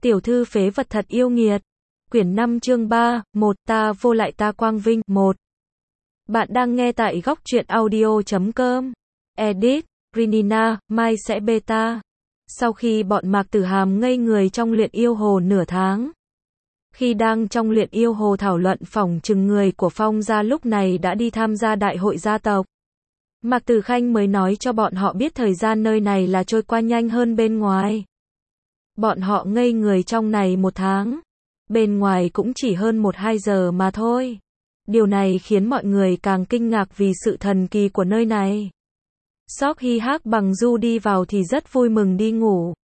Tiểu thư phế vật thật yêu nghiệt. Quyển 5 chương 3, 1 ta vô lại ta quang vinh, 1. Bạn đang nghe tại góc truyện audio.com. Edit, Rinina, Mai sẽ beta. Sau khi bọn Mạc Tử Hàm ngây người trong luyện yêu hồ nửa tháng. Khi đang trong luyện yêu hồ thảo luận phỏng chừng người của Phong gia lúc này đã đi tham gia đại hội gia tộc. Mạc Tử Khanh mới nói cho bọn họ biết thời gian nơi này là trôi qua nhanh hơn bên ngoài. Bọn họ ngây người trong này 1 tháng. Bên ngoài cũng chỉ hơn 1-2 giờ mà thôi. Điều này khiến mọi người càng kinh ngạc vì sự thần kỳ của nơi này. Sóc Hy Hắc Bằng Du đi vào thì rất vui mừng đi ngủ.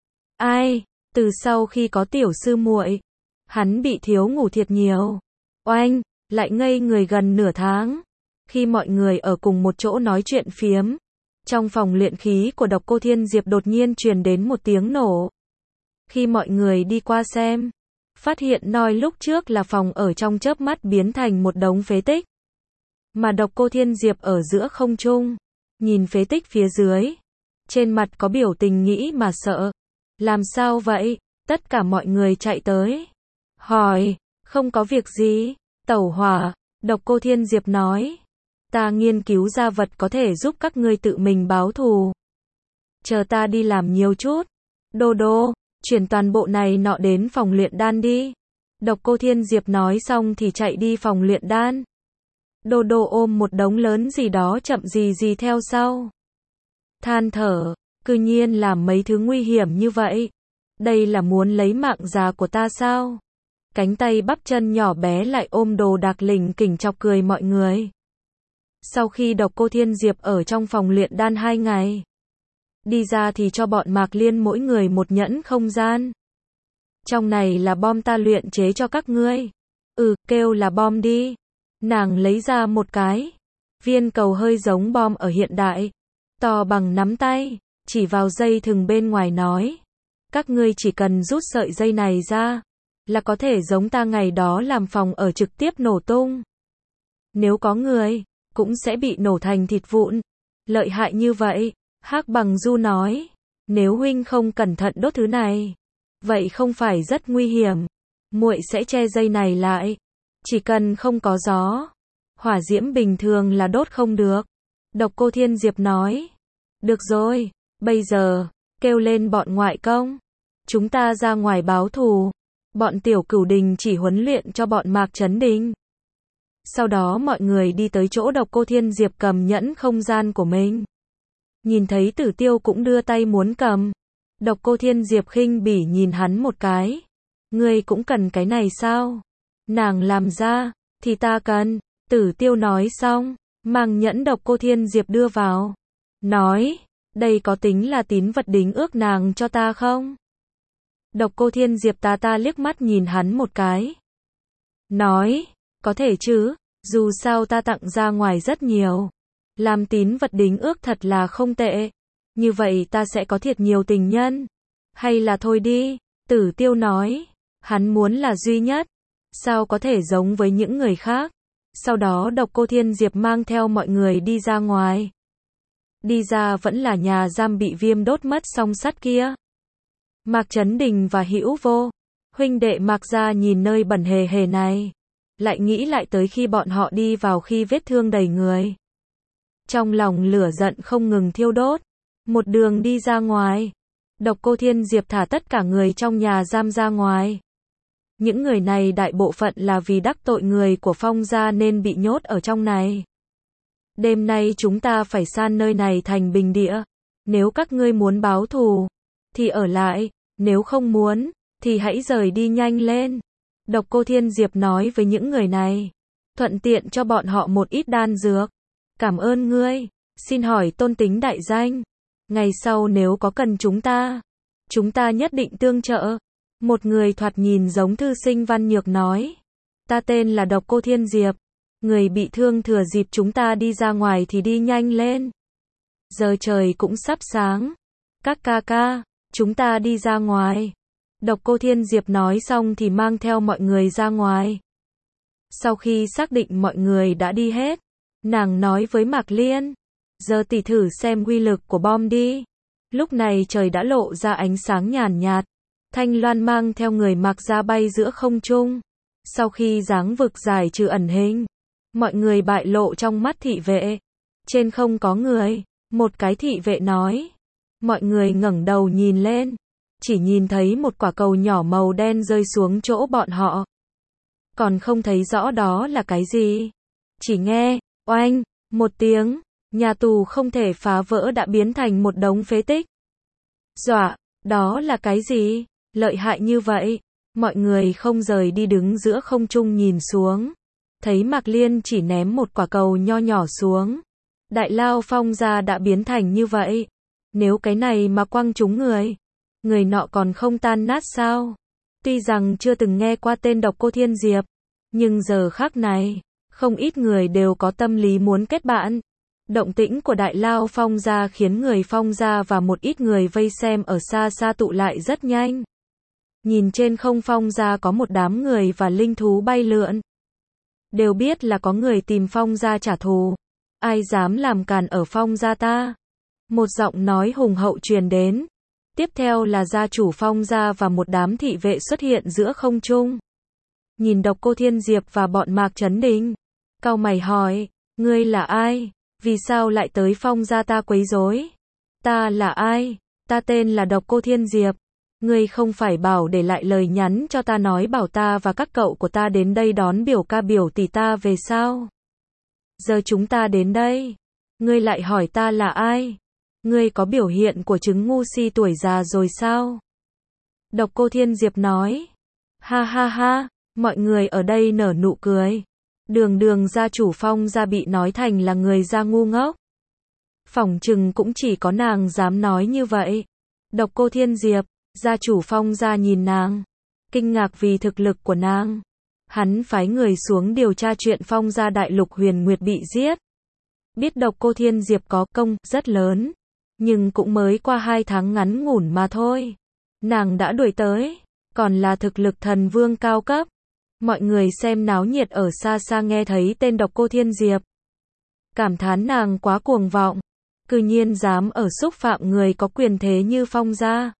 Ai, từ sau khi có tiểu sư muội, hắn bị thiếu ngủ thiệt nhiều. Oanh, lại ngây người gần nửa tháng. Khi mọi người ở cùng một chỗ nói chuyện phiếm, trong phòng luyện khí của Độc Cô Thiên Diệp đột nhiên truyền đến một tiếng nổ. Khi mọi người đi qua xem, phát hiện nơi lúc trước là phòng ở trong chớp mắt biến thành một đống phế tích. Mà Độc Cô Thiên Diệp ở giữa không trung, nhìn phế tích phía dưới, trên mặt có biểu tình nghĩ mà sợ. Làm sao vậy? Tất cả mọi người chạy tới. Hỏi, không có việc gì, tẩu hỏa, Độc Cô Thiên Diệp nói. Ta nghiên cứu ra vật có thể giúp các ngươi tự mình báo thù. Chờ ta đi làm nhiều chút. Đô đô, chuyển toàn bộ này nọ đến phòng luyện đan đi. Độc Cô Thiên Diệp nói xong thì chạy đi phòng luyện đan. Đô đô ôm một đống lớn gì đó chậm gì theo sau. Than thở, cư nhiên làm mấy thứ nguy hiểm như vậy. Đây là muốn lấy mạng già của ta sao? Cánh tay bắp chân nhỏ bé lại ôm đồ đạc lỉnh kỉnh chọc cười mọi người. Sau khi Độc Cô Thiên Diệp ở trong phòng luyện đan 2 ngày, đi ra thì cho bọn Mạc Liên mỗi người một nhẫn không gian. Trong này là bom ta luyện chế cho các ngươi. Kêu là bom đi. Nàng lấy ra một cái viên cầu hơi giống bom ở hiện đại, to bằng nắm tay, chỉ vào dây thừng bên ngoài nói. Các ngươi chỉ cần rút sợi dây này ra, là có thể giống ta ngày đó làm phòng ở trực tiếp nổ tung. Nếu có người, cũng sẽ bị nổ thành thịt vụn. Lợi hại như vậy, Hắc Bằng Du nói. Nếu huynh không cẩn thận đốt thứ này, vậy không phải rất nguy hiểm. Muội sẽ che dây này lại. Chỉ cần không có gió, hỏa diễm bình thường là đốt không được. Độc Cô Thiên Diệp nói. Được rồi, bây giờ, kêu lên bọn ngoại công. Chúng ta ra ngoài báo thù. Bọn Tiểu Cửu Đình chỉ huấn luyện cho bọn Mạc Chấn Đình. Sau đó mọi người đi tới chỗ Độc Cô Thiên Diệp cầm nhẫn không gian của mình. Nhìn thấy Tử Tiêu cũng đưa tay muốn cầm. Độc Cô Thiên Diệp khinh bỉ nhìn hắn một cái. Ngươi cũng cần cái này sao? Nàng làm ra, thì ta cần. Tử Tiêu nói xong, mang nhẫn Độc Cô Thiên Diệp đưa vào. Nói, đây có tính là tín vật đính ước nàng cho ta không? Độc Cô Thiên Diệp ta liếc mắt nhìn hắn một cái. Nói, có thể chứ, dù sao ta tặng ra ngoài rất nhiều. Làm tín vật đính ước thật là không tệ. Như vậy ta sẽ có thiệt nhiều tình nhân. Hay là thôi đi, Tử Tiêu nói. Hắn muốn là duy nhất. Sao có thể giống với những người khác. Sau đó Độc Cô Thiên Diệp mang theo mọi người đi ra ngoài. Đi ra vẫn là nhà giam bị viêm đốt mất song sắt kia. Mạc Chấn Đình và Hữu Vô, huynh đệ Mạc gia nhìn nơi bẩn hề hề này. Lại nghĩ lại tới khi bọn họ đi vào khi vết thương đầy người. Trong lòng lửa giận không ngừng thiêu đốt. Một đường đi ra ngoài. Độc Cô Thiên Diệp thả tất cả người trong nhà giam ra ngoài. Những người này đại bộ phận là vì đắc tội người của Phong gia nên bị nhốt ở trong này. Đêm nay chúng ta phải san nơi này thành bình địa. Nếu các ngươi muốn báo thù, thì ở lại. Nếu không muốn, thì hãy rời đi nhanh lên. Độc Cô Thiên Diệp nói với những người này. Thuận tiện cho bọn họ một ít đan dược. Cảm ơn ngươi. Xin hỏi tôn tính đại danh. Ngày sau nếu có cần chúng ta nhất định tương trợ. Một người thoạt nhìn giống thư sinh văn nhược nói. Ta tên là Độc Cô Thiên Diệp. Người bị thương thừa dịp chúng ta đi ra ngoài thì đi nhanh lên. Giờ trời cũng sắp sáng. Các ca ca, chúng ta đi ra ngoài. Độc Cô Thiên Diệp nói xong thì mang theo mọi người ra ngoài. Sau khi xác định mọi người đã đi hết, nàng nói với Mạc Liên. Giờ tỷ thử xem uy lực của bom đi. Lúc này trời đã lộ ra ánh sáng nhàn nhạt. Thanh Loan mang theo người Mạc ra bay giữa không trung. Sau khi dáng vực giải trừ ẩn hình, mọi người bại lộ trong mắt thị vệ. Trên không có người, một cái thị vệ nói. Mọi người ngẩng đầu nhìn lên, chỉ nhìn thấy một quả cầu nhỏ màu đen rơi xuống chỗ bọn họ. Còn không thấy rõ đó là cái gì. Chỉ nghe, oanh, một tiếng, nhà tù không thể phá vỡ đã biến thành một đống phế tích. Dọa, đó là cái gì? Lợi hại như vậy. Mọi người không rời đi đứng giữa không trung nhìn xuống. Thấy Mạc Liên chỉ ném một quả cầu nho nhỏ xuống. Đại Lao Phong gia đã biến thành như vậy. Nếu cái này mà quăng trúng người nọ còn không tan nát sao? Tuy rằng chưa từng nghe qua tên Độc Cô Thiên Diệp, nhưng giờ khắc này, không ít người đều có tâm lý muốn kết bạn. Động tĩnh của Đại Lao Phong gia khiến người Phong gia và một ít người vây xem ở xa xa tụ lại rất nhanh. Nhìn trên không Phong gia có một đám người và linh thú bay lượn. Đều biết là có người tìm Phong gia trả thù. Ai dám làm càn ở Phong gia ta? Một giọng nói hùng hậu truyền đến. Tiếp theo là gia chủ Phong gia và một đám thị vệ xuất hiện giữa không trung. Nhìn Độc Cô Thiên Diệp và bọn Mạc Chấn Đình, cau mày hỏi, ngươi là ai? Vì sao lại tới Phong gia ta quấy rối? Ta là ai? Ta tên là Độc Cô Thiên Diệp. Ngươi không phải bảo để lại lời nhắn cho ta nói bảo ta và các cậu của ta đến đây đón biểu ca biểu tỷ ta về sao? Giờ chúng ta đến đây, ngươi lại hỏi ta là ai? Ngươi có biểu hiện của chứng ngu si tuổi già rồi sao? Độc Cô Thiên Diệp nói. Ha ha ha, mọi người ở đây nở nụ cười. Đường gia chủ Phong gia bị nói thành là người gia ngu ngốc. Phỏng chừng cũng chỉ có nàng dám nói như vậy. Độc Cô Thiên Diệp, gia chủ Phong gia nhìn nàng, kinh ngạc vì thực lực của nàng. Hắn phái người xuống điều tra chuyện Phong gia đại lục Huyền Nguyệt bị giết. Biết Độc Cô Thiên Diệp có công rất lớn, nhưng cũng mới qua 2 tháng ngắn ngủn mà thôi. Nàng đã đuổi tới, còn là thực lực thần vương cao cấp. Mọi người xem náo nhiệt ở xa xa nghe thấy tên Độc Cô Thiên Diệp. Cảm thán nàng quá cuồng vọng, cư nhiên dám ở xúc phạm người có quyền thế như Phong gia.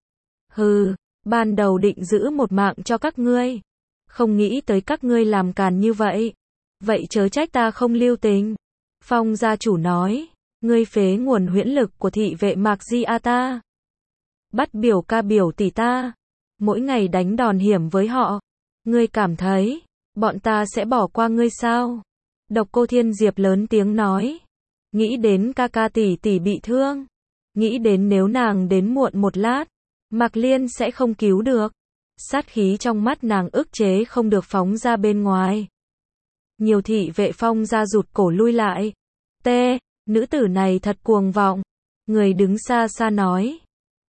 Hừ, ban đầu định giữ một mạng cho các ngươi. Không nghĩ tới các ngươi làm càn như vậy. Vậy chớ trách ta không lưu tình. Phong gia chủ nói, ngươi phế nguồn huyễn lực của thị vệ Mạc Di A ta. Bắt biểu ca biểu tỷ ta. Mỗi ngày đánh đòn hiểm với họ. Ngươi cảm thấy, bọn ta sẽ bỏ qua ngươi sao? Độc Cô Thiên Diệp lớn tiếng nói. Nghĩ đến ca ca tỷ tỷ bị thương. Nghĩ đến nếu nàng đến muộn một lát, Mạc Liên sẽ không cứu được. Sát khí trong mắt nàng ức chế không được phóng ra bên ngoài. Nhiều thị vệ Phong gia rụt cổ lui lại. Nữ tử này thật cuồng vọng. Người đứng xa xa nói.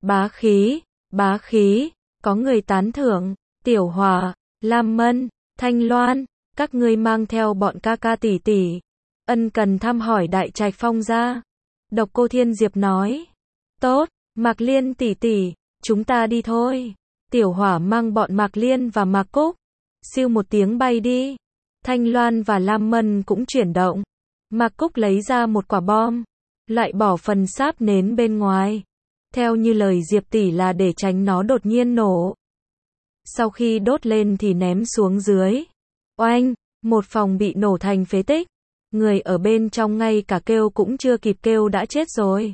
Bá khí, có người tán thưởng. Tiểu Hòa, Lam Mân, Thanh Loan, các ngươi mang theo bọn ca ca tỷ tỷ. Ân cần thăm hỏi đại trạch Phong gia. Độc Cô Thiên Diệp nói. Tốt, Mạc Liên tỷ tỷ, chúng ta đi thôi. Tiểu Hỏa mang bọn Mạc Liên và Mạc Cúc. Siêu một tiếng bay đi. Thanh Loan và Lam Mân cũng chuyển động. Mạc Cúc lấy ra một quả bom, lại bỏ phần sáp nến bên ngoài. Theo như lời Diệp tỷ là để tránh nó đột nhiên nổ. Sau khi đốt lên thì ném xuống dưới. Oanh, một phòng bị nổ thành phế tích. Người ở bên trong ngay cả kêu cũng chưa kịp kêu đã chết rồi.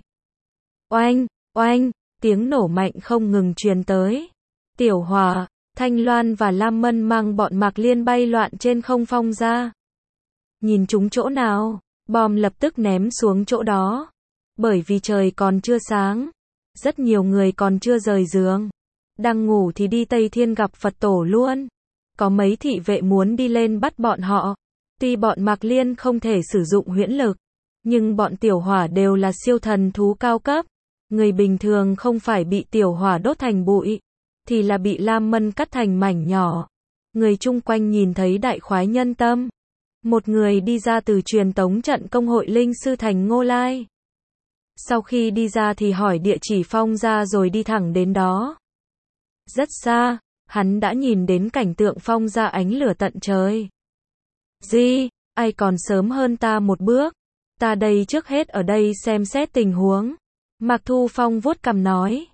Oanh, tiếng nổ mạnh không ngừng truyền tới. Tiểu Hòa, Thanh Loan và Lam Mân mang bọn Mạc Liên bay loạn trên không Phong gia. Nhìn chúng chỗ nào, bom lập tức ném xuống chỗ đó. Bởi vì trời còn chưa sáng, rất nhiều người còn chưa rời giường. Đang ngủ thì đi Tây Thiên gặp Phật tổ luôn. Có mấy thị vệ muốn đi lên bắt bọn họ. Tuy bọn Mạc Liên không thể sử dụng huyễn lực, nhưng bọn Tiểu Hỏa đều là siêu thần thú cao cấp. Người bình thường không phải bị Tiểu Hỏa đốt thành bụi, thì là bị Lam Mân cắt thành mảnh nhỏ. Người chung quanh nhìn thấy đại khoái nhân tâm. Một người đi ra từ truyền tống trận công hội linh sư thành Ngô Lai. Sau khi đi ra thì hỏi địa chỉ Phong gia rồi đi thẳng đến đó. Rất xa, hắn đã nhìn đến cảnh tượng Phong gia ánh lửa tận trời. Ai còn sớm hơn ta một bước. Ta đây trước hết ở đây xem xét tình huống. Mạc Thu Phong vuốt cằm nói.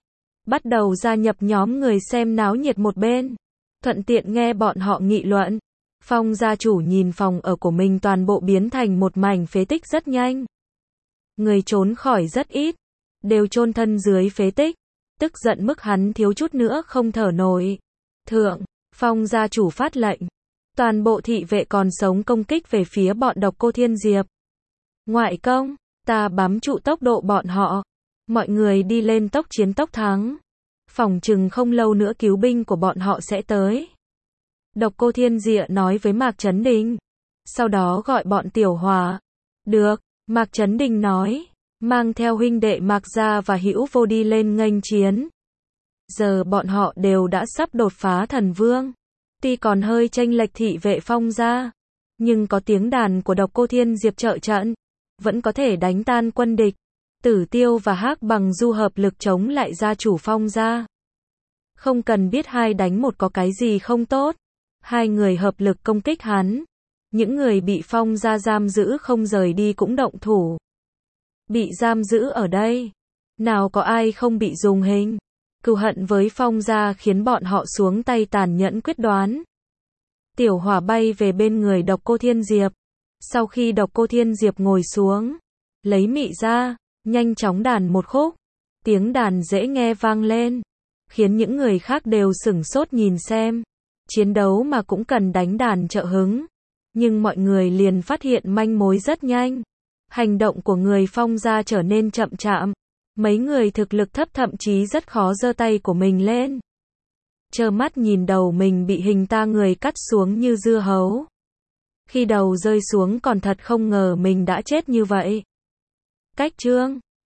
bắt đầu gia nhập nhóm người xem náo nhiệt một bên, thuận tiện nghe bọn họ nghị luận. Phong gia chủ nhìn phòng ở của mình toàn bộ biến thành một mảnh phế tích rất nhanh. Người trốn khỏi rất ít, đều chôn thân dưới phế tích, tức giận mức hắn thiếu chút nữa không thở nổi. Thượng, Phong gia chủ phát lệnh, toàn bộ thị vệ còn sống công kích về phía bọn Độc Cô Thiên Diệp. Ngoại công, ta bám trụ tốc độ bọn họ, mọi người đi lên tốc chiến tốc thắng. Phỏng chừng không lâu nữa cứu binh của bọn họ sẽ tới. Độc Cô Thiên Diệp nói với Mạc Chấn Đình. Sau đó gọi bọn Tiểu Hòa. Được, Mạc Chấn Đình nói, mang theo huynh đệ Mạc Gia và Hữu Vô đi lên nghênh chiến. Giờ bọn họ đều đã sắp đột phá thần vương. Tuy còn hơi chênh lệch thị vệ Phong gia, nhưng có tiếng đàn của Độc Cô Thiên Diệp trợ trận, vẫn có thể đánh tan quân địch. Tử Tiêu và Hắc Bằng Du hợp lực chống lại gia chủ Phong gia. Không cần biết hai đánh một có cái gì không tốt. Hai người hợp lực công kích hắn. Những người bị Phong gia giam giữ không rời đi cũng động thủ. Bị giam giữ ở đây, nào có ai không bị dùng hình. Cừu hận với Phong gia khiến bọn họ xuống tay tàn nhẫn quyết đoán. Tiểu Hỏa bay về bên người Độc Cô Thiên Diệp. Sau khi Độc Cô Thiên Diệp ngồi xuống, lấy mị ra, nhanh chóng đàn một khúc. Tiếng đàn dễ nghe vang lên, khiến những người khác đều sửng sốt nhìn xem. Chiến đấu mà cũng cần đánh đàn trợ hứng. Nhưng mọi người liền phát hiện manh mối rất nhanh. Hành động của người Phong gia trở nên chậm chạp. Mấy người thực lực thấp thậm chí rất khó giơ tay của mình lên. Trơ mắt nhìn đầu mình bị hình ta người cắt xuống như dưa hấu. Khi đầu rơi xuống còn thật không ngờ mình đã chết như vậy. Cách chương